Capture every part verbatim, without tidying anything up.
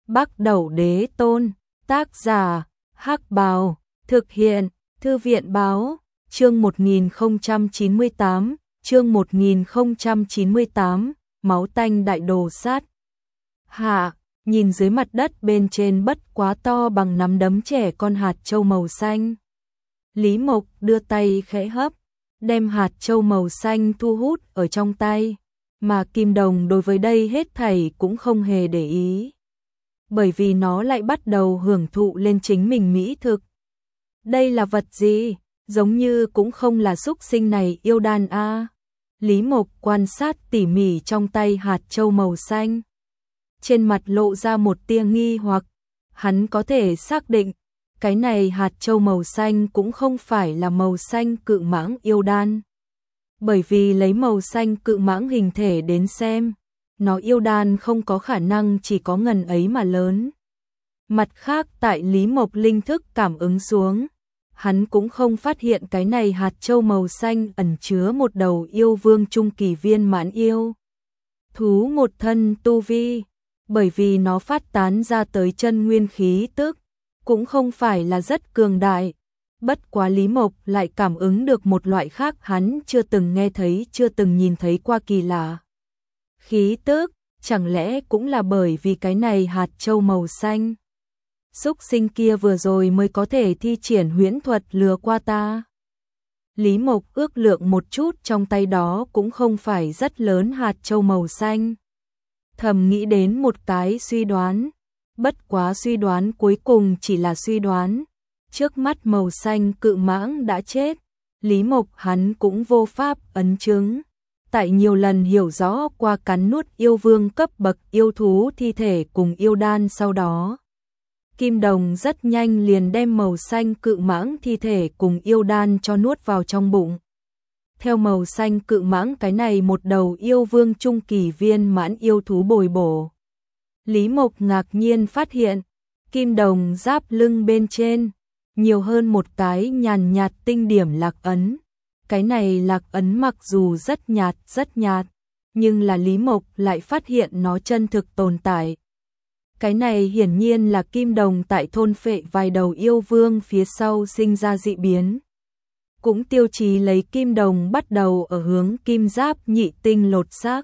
Bắc Đẩu Đế Tôn, tác giả, Hắc Bào, thực hiện, Thư viện Báo, chương một nghìn không trăm chín mươi tám, chương một nghìn không trăm chín mươi tám, máu tanh đại đồ sát. Hạ, nhìn dưới mặt đất bên trên bất quá to bằng nắm đấm trẻ con hạt châu màu xanh. Lý Mộc đưa tay khẽ hấp, đem hạt châu màu xanh thu hút ở trong tay, mà Kim Đồng đối với đây hết thảy cũng không hề để ý. Bởi vì nó lại bắt đầu hưởng thụ lên chính mình mỹ thực. Đây là vật gì? Giống như cũng không là súc sinh này yêu đan a. Lý Mộc quan sát tỉ mỉ trong tay hạt châu màu xanh. Trên mặt lộ ra một tia nghi hoặc, hắn có thể xác định, cái này hạt châu màu xanh cũng không phải là màu xanh cự mãng yêu đan. Bởi vì lấy màu xanh cự mãng hình thể đến xem, nó yêu đan không có khả năng chỉ có ngần ấy mà lớn. Mặt khác tại Lý Mộc linh thức cảm ứng xuống, hắn cũng không phát hiện cái này hạt châu màu xanh ẩn chứa một đầu yêu vương trung kỳ viên mãn yêu thú một thân tu vi, bởi vì nó phát tán ra tới chân nguyên khí tức, cũng không phải là rất cường đại. Bất quá Lý Mộc lại cảm ứng được một loại khác hắn chưa từng nghe thấy, chưa từng nhìn thấy qua kỳ lạ. Khí tức, chẳng lẽ cũng là bởi vì cái này hạt châu màu xanh? Súc sinh kia vừa rồi mới có thể thi triển huyễn thuật lừa qua ta. Lý Mộc ước lượng một chút trong tay đó cũng không phải rất lớn hạt châu màu xanh. Thầm nghĩ đến một cái suy đoán, bất quá suy đoán cuối cùng chỉ là suy đoán. Trước mắt màu xanh cự mãng đã chết, Lý Mộc hắn cũng vô pháp ấn chứng. Tại nhiều lần hiểu rõ qua cắn nuốt yêu vương cấp bậc yêu thú thi thể cùng yêu đan sau đó, Kim Đồng rất nhanh liền đem màu xanh cự mãng thi thể cùng yêu đan cho nuốt vào trong bụng. Theo màu xanh cự mãng cái này một đầu yêu vương trung kỳ viên mãn yêu thú bồi bổ, Lý Mộc ngạc nhiên phát hiện, Kim Đồng giáp lưng bên trên nhiều hơn một cái nhàn nhạt tinh điểm lạc ấn. Cái này lạc ấn mặc dù rất nhạt rất nhạt, nhưng là Lý Mộc lại phát hiện nó chân thực tồn tại. Cái này hiển nhiên là Kim Đồng tại thôn phệ vài đầu yêu vương phía sau sinh ra dị biến. Cũng tiêu chí lấy Kim Đồng bắt đầu ở hướng kim giáp nhị tinh lột xác.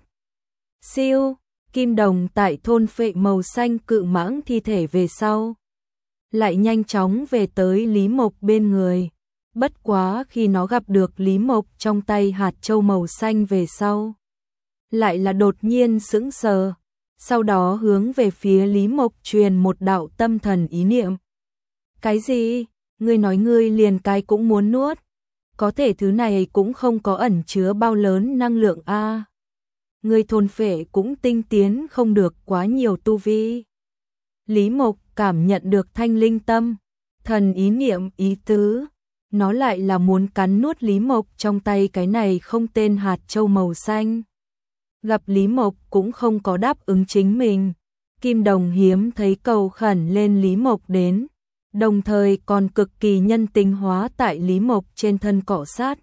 Siêu, Kim Đồng tại thôn phệ màu xanh cự mãng thi thể về sau, lại nhanh chóng về tới Lý Mộc bên người. Bất quá khi nó gặp được Lý Mộc trong tay hạt châu màu xanh về sau, lại là đột nhiên sững sờ, sau đó hướng về phía Lý Mộc truyền một đạo tâm thần ý niệm. Cái gì? Ngươi nói ngươi liền cái cũng muốn nuốt? Có thể thứ này cũng không có ẩn chứa bao lớn năng lượng a. Ngươi thôn phệ cũng tinh tiến không được quá nhiều tu vi. Lý Mộc cảm nhận được thanh linh tâm, thần ý niệm ý tứ. Nó lại là muốn cắn nuốt Lý Mộc trong tay cái này không tên hạt châu màu xanh. Gặp Lý Mộc cũng không có đáp ứng chính mình, Kim Đồng hiếm thấy cầu khẩn lên Lý Mộc đến, đồng thời còn cực kỳ nhân tính hóa tại Lý Mộc trên thân cọ sát.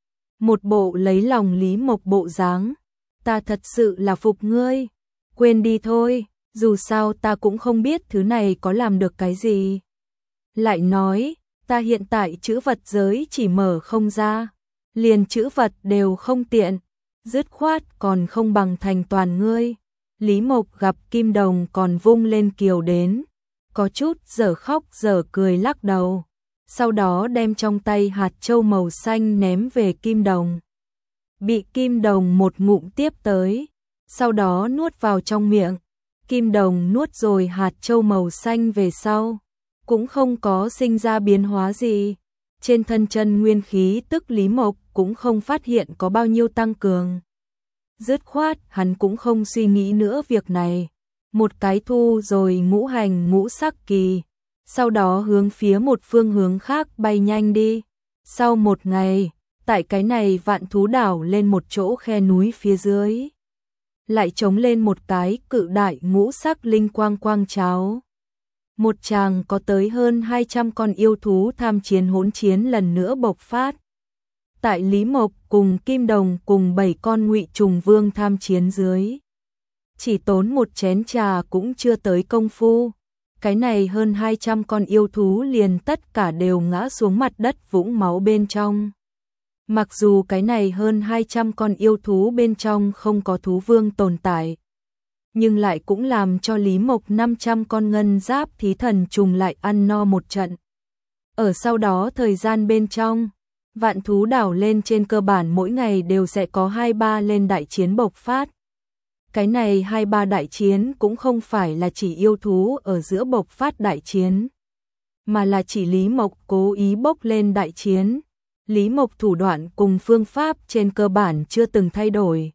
Một bộ lấy lòng Lý Mộc bộ dáng, ta thật sự là phục ngươi, quên đi thôi, dù sao ta cũng không biết thứ này có làm được cái gì. Lại nói, ta hiện tại chữ vật giới chỉ mở không ra, liền chữ vật đều không tiện, dứt khoát còn không bằng thành toàn ngươi. Lý Mộc gặp Kim Đồng còn vung lên kiều đến, có chút dở khóc dở cười lắc đầu, sau đó đem trong tay hạt châu màu xanh ném về Kim Đồng. Bị Kim Đồng một ngụm tiếp tới, sau đó nuốt vào trong miệng. Kim Đồng nuốt rồi hạt châu màu xanh về sau, cũng không có sinh ra biến hóa gì. Trên thân chân nguyên khí tức Lý Mộc cũng không phát hiện có bao nhiêu tăng cường. Dứt khoát hắn cũng không suy nghĩ nữa việc này. Một cái thu rồi ngũ hành ngũ sắc kỳ, sau đó hướng phía một phương hướng khác bay nhanh đi. Sau một ngày, tại cái này vạn thú đảo lên một chỗ khe núi phía dưới, lại trống lên một cái cự đại ngũ sắc linh quang quang cháo. Một tràng có tới hơn hai trăm con yêu thú tham chiến hỗn chiến lần nữa bộc phát. Tại Lý Mộc cùng Kim Đồng cùng bảy con ngụy trùng vương tham chiến dưới, chỉ tốn một chén trà cũng chưa tới công phu. Cái này hơn hai trăm con yêu thú liền tất cả đều ngã xuống mặt đất vũng máu bên trong. Mặc dù cái này hơn hai trăm con yêu thú bên trong không có thú vương tồn tại, nhưng lại cũng làm cho Lý Mộc năm trăm con ngân giáp thí thần trùng lại ăn no một trận. Ở sau đó thời gian bên trong, vạn thú đảo lên trên cơ bản mỗi ngày đều sẽ có hai ba lên đại chiến bộc phát. Cái này hai ba đại chiến cũng không phải là chỉ yêu thú ở giữa bộc phát đại chiến, mà là chỉ Lý Mộc cố ý bốc lên đại chiến. Lý Mộc thủ đoạn cùng phương pháp trên cơ bản chưa từng thay đổi.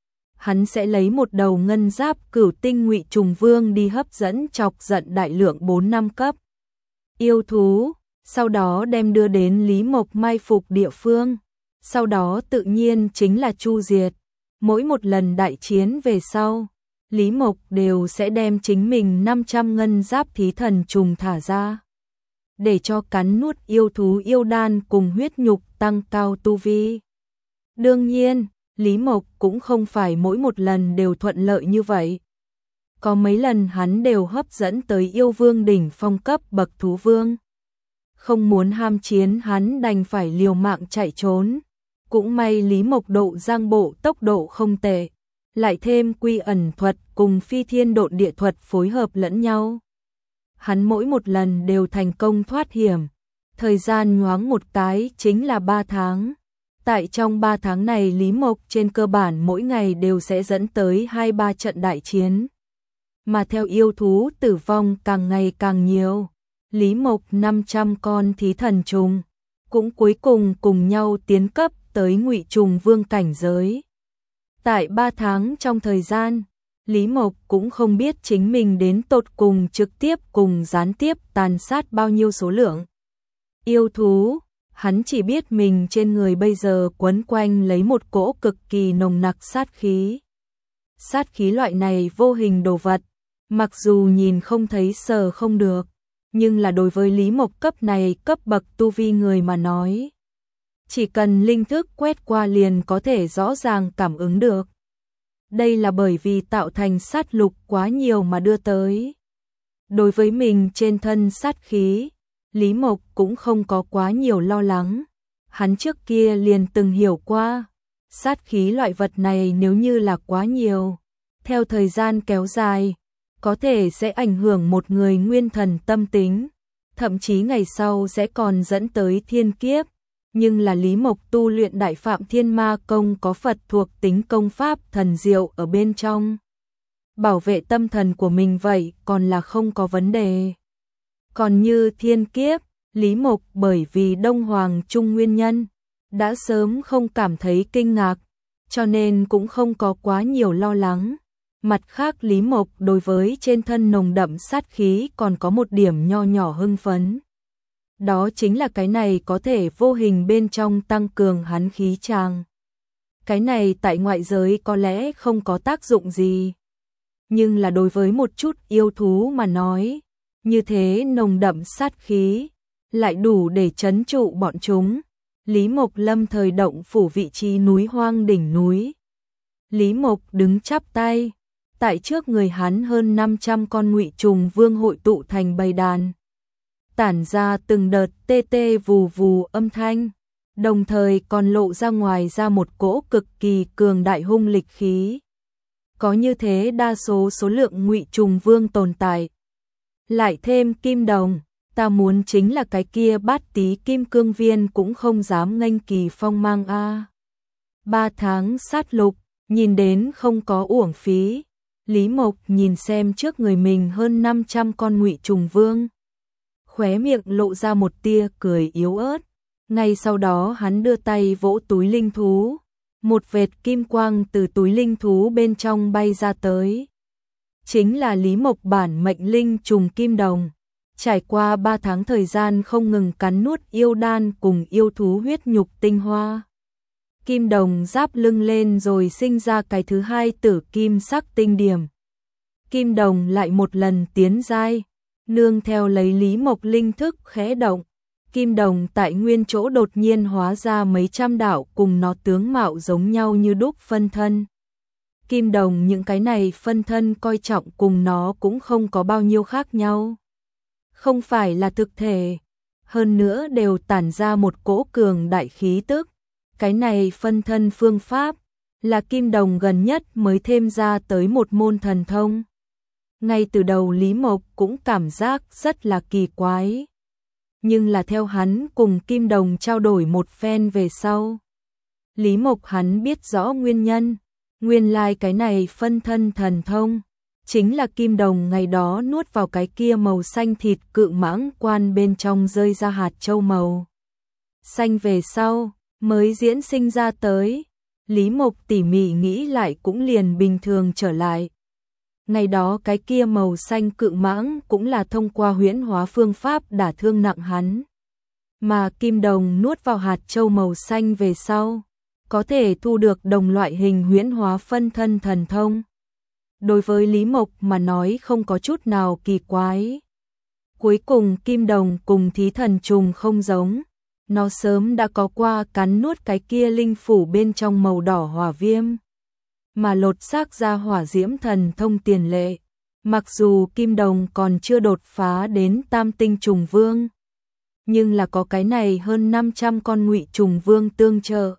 Hắn sẽ lấy một đầu ngân giáp cửu tinh ngụy trùng vương đi hấp dẫn chọc giận đại lượng bốn năm cấp yêu thú, sau đó đem đưa đến Lý Mộc mai phục địa phương, sau đó tự nhiên chính là chu diệt. Mỗi một lần đại chiến về sau, Lý Mộc đều sẽ đem chính mình năm trăm ngân giáp thí thần trùng thả ra, để cho cắn nuốt yêu thú yêu đan cùng huyết nhục tăng cao tu vi. Đương nhiên, Lý Mộc cũng không phải mỗi một lần đều thuận lợi như vậy. Có mấy lần hắn đều hấp dẫn tới yêu vương đỉnh phong cấp bậc thú vương. Không muốn ham chiến hắn đành phải liều mạng chạy trốn. Cũng may Lý Mộc độ giang bộ tốc độ không tệ, lại thêm quy ẩn thuật cùng phi thiên độn địa thuật phối hợp lẫn nhau. Hắn mỗi một lần đều thành công thoát hiểm, thời gian nhoáng một cái chính là ba tháng. Tại trong ba tháng này Lý Mộc trên cơ bản mỗi ngày đều sẽ dẫn tới hai ba trận đại chiến. Mà theo yêu thú tử vong càng ngày càng nhiều, Lý Mộc năm trăm con thí thần trùng cũng cuối cùng cùng nhau tiến cấp tới ngụy trùng vương cảnh giới. Tại ba tháng trong thời gian, Lý Mộc cũng không biết chính mình đến tột cùng trực tiếp cùng gián tiếp tàn sát bao nhiêu số lượng yêu thú. Hắn chỉ biết mình trên người bây giờ quấn quanh lấy một cỗ cực kỳ nồng nặc sát khí. Sát khí loại này vô hình đồ vật, mặc dù nhìn không thấy sờ không được, nhưng là đối với Lý Mộc cấp này cấp bậc tu vi người mà nói, chỉ cần linh thức quét qua liền có thể rõ ràng cảm ứng được. Đây là bởi vì tạo thành sát lục quá nhiều mà đưa tới. Đối với mình trên thân sát khí, Lý Mộc cũng không có quá nhiều lo lắng. Hắn trước kia liền từng hiểu qua, sát khí loại vật này nếu như là quá nhiều, theo thời gian kéo dài, có thể sẽ ảnh hưởng một người nguyên thần tâm tính, thậm chí ngày sau sẽ còn dẫn tới thiên kiếp. Nhưng là Lý Mộc tu luyện Đại Phạm Thiên Ma Công có Phật thuộc tính công pháp thần diệu ở bên trong, bảo vệ tâm thần của mình vậy còn là không có vấn đề. Còn như thiên kiếp, Lý Mộc bởi vì Đông Hoàng Trung nguyên nhân, đã sớm không cảm thấy kinh ngạc, cho nên cũng không có quá nhiều lo lắng. Mặt khác Lý Mộc đối với trên thân nồng đậm sát khí còn có một điểm nho nhỏ hưng phấn. Đó chính là cái này có thể vô hình bên trong tăng cường hắn khí tràng. Cái này tại ngoại giới có lẽ không có tác dụng gì, nhưng là đối với một chút yêu thú mà nói, như thế nồng đậm sát khí lại đủ để trấn trụ bọn chúng. Lý Mộc lâm thời động phủ vị trí núi hoang đỉnh núi. Lý Mộc đứng chắp tay, tại trước người hắn hơn năm trăm con ngụy trùng vương hội tụ thành bầy đàn, tản ra từng đợt tê tê vù vù âm thanh, đồng thời còn lộ ra ngoài ra một cỗ cực kỳ cường đại hung lịch khí. Có như thế đa số số lượng ngụy trùng vương tồn tại, lại thêm kim đồng, ta muốn chính là cái kia bát tí kim cương viên cũng không dám nghênh kỳ phong mang a. Ba tháng sát lục, nhìn đến không có uổng phí. Lý Mộc nhìn xem trước người mình hơn năm trăm con ngụy trùng vương, khóe miệng lộ ra một tia cười yếu ớt. Ngay sau đó hắn đưa tay vỗ túi linh thú, một vệt kim quang từ túi linh thú bên trong bay ra tới. Chính là Lý Mộc bản mệnh linh trùng kim đồng, trải qua ba tháng thời gian không ngừng cắn nuốt yêu đan cùng yêu thú huyết nhục tinh hoa. Kim đồng giáp lưng lên rồi sinh ra cái thứ hai tử kim sắc tinh điểm. Kim đồng lại một lần tiến giai, nương theo lấy Lý Mộc linh thức khẽ động, kim đồng tại nguyên chỗ đột nhiên hóa ra mấy trăm đạo cùng nó tướng mạo giống nhau như đúc phân thân. Kim Đồng những cái này phân thân coi trọng cùng nó cũng không có bao nhiêu khác nhau. Không phải là thực thể, hơn nữa đều tản ra một cỗ cường đại khí tức. Cái này phân thân phương pháp là Kim Đồng gần nhất mới thêm ra tới một môn thần thông. Ngay từ đầu Lý Mộc cũng cảm giác rất là kỳ quái. Nhưng là theo hắn cùng Kim Đồng trao đổi một phen về sau. Lý Mộc hắn biết rõ nguyên nhân, nguyên lai like cái này phân thân thần thông. Chính là Kim Đồng ngày đó nuốt vào cái kia màu xanh thịt cự mãng quan bên trong rơi ra hạt châu màu xanh về sau, mới diễn sinh ra tới. Lý Mộc tỉ mỉ nghĩ lại cũng liền bình thường trở lại. Ngày đó cái kia màu xanh cự mãng cũng là thông qua huyễn hóa phương pháp đả thương nặng hắn. Mà Kim Đồng nuốt vào hạt châu màu xanh về sau, có thể thu được đồng loại hình huyễn hóa phân thân thần thông. Đối với Lý Mộc mà nói không có chút nào kỳ quái. Cuối cùng Kim Đồng cùng Thí Thần Trùng không giống. Nó sớm đã có qua cắn nuốt cái kia linh phủ bên trong màu đỏ hỏa viêm. Mà lột xác ra hỏa diễm thần thông tiền lệ. Mặc dù Kim Đồng còn chưa đột phá đến tam tinh trùng vương. Nhưng là có cái này hơn năm trăm con ngụy trùng vương tương trợ.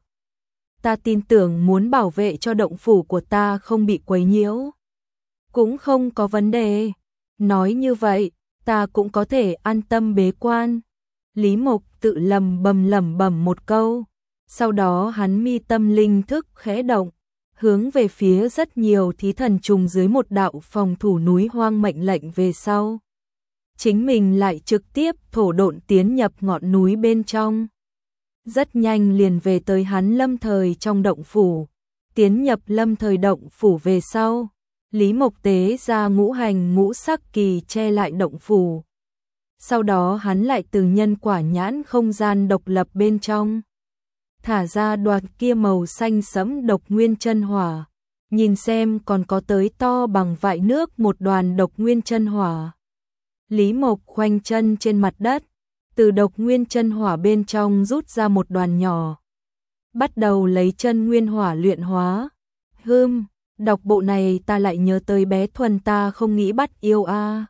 Ta tin tưởng muốn bảo vệ cho động phủ của ta không bị quấy nhiễu. Cũng không có vấn đề. Nói như vậy, ta cũng có thể an tâm bế quan. Lý Mộc tự lầm bầm lẩm bẩm một câu. Sau đó hắn mi tâm linh thức khẽ động, hướng về phía rất nhiều thí thần trùng dưới một đạo phòng thủ núi hoang mệnh lệnh về sau. Chính mình lại trực tiếp thổ độn tiến nhập ngọn núi bên trong. Rất nhanh liền về tới hắn lâm thời trong động phủ. Tiến nhập lâm thời động phủ về sau. Lý Mộc tế ra ngũ hành ngũ sắc kỳ che lại động phủ. Sau đó hắn lại từ nhân quả nhãn không gian độc lập bên trong. Thả ra đoạt kia màu xanh sẫm độc nguyên chân hỏa. Nhìn xem còn có tới to bằng vại nước một đoàn độc nguyên chân hỏa. Lý Mộc khoanh chân trên mặt đất. Từ độc nguyên chân hỏa bên trong rút ra một đoàn nhỏ. Bắt đầu lấy chân nguyên hỏa luyện hóa. Hưm, đọc bộ này ta lại nhớ tới bé Thuần ta không nghĩ bắt yêu a.